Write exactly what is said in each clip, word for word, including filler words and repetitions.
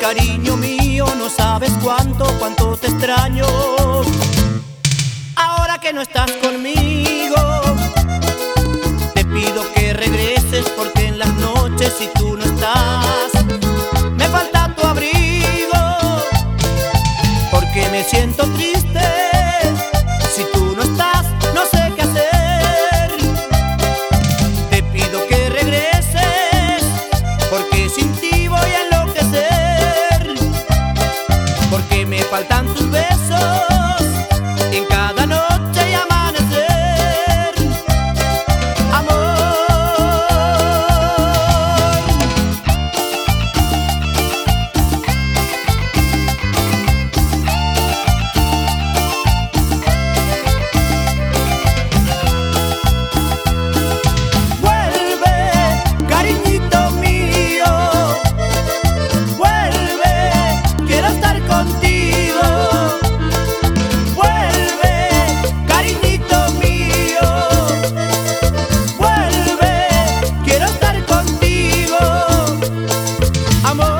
cariño mío, no sabes cuánto, cuánto te extraño. Ahora que no estás conmigo, te pido que regreses, porque en las noches si tú no estás, me falta tu abrigo, porque me siento triste. Si tú no estás, no sé qué hacer. Te pido que regreses, porque sin ti voy a enloquecer, porque me faltan tus besos en cada noche y amanecer. Amor, vuelve, cariñito mío, vuelve, quiero estar contigo. Vuelve, cariñito mío, vuelve, quiero estar contigo. Amor.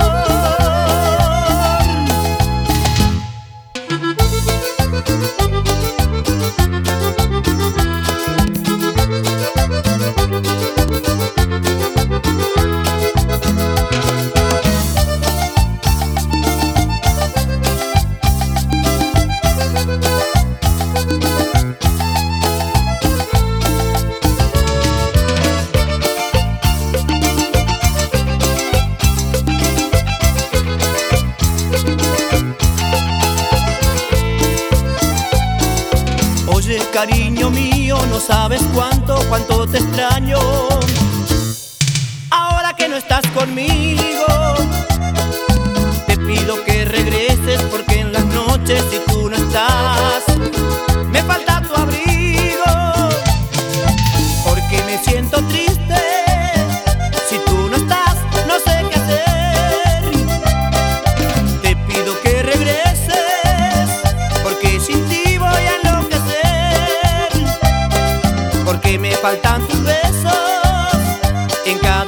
Oye, cariño mío, no sabes cuánto, cuánto te extraño. Ahora que no estás conmigo, te pido que regreses, porque en las noches si tú no estás, me falta tu abrigo, porque me siento triste. Si tú no estás, no sé qué hacer. Te pido que regreses, porque sin ti voy a enloquecer, porque me faltan tus besos en cada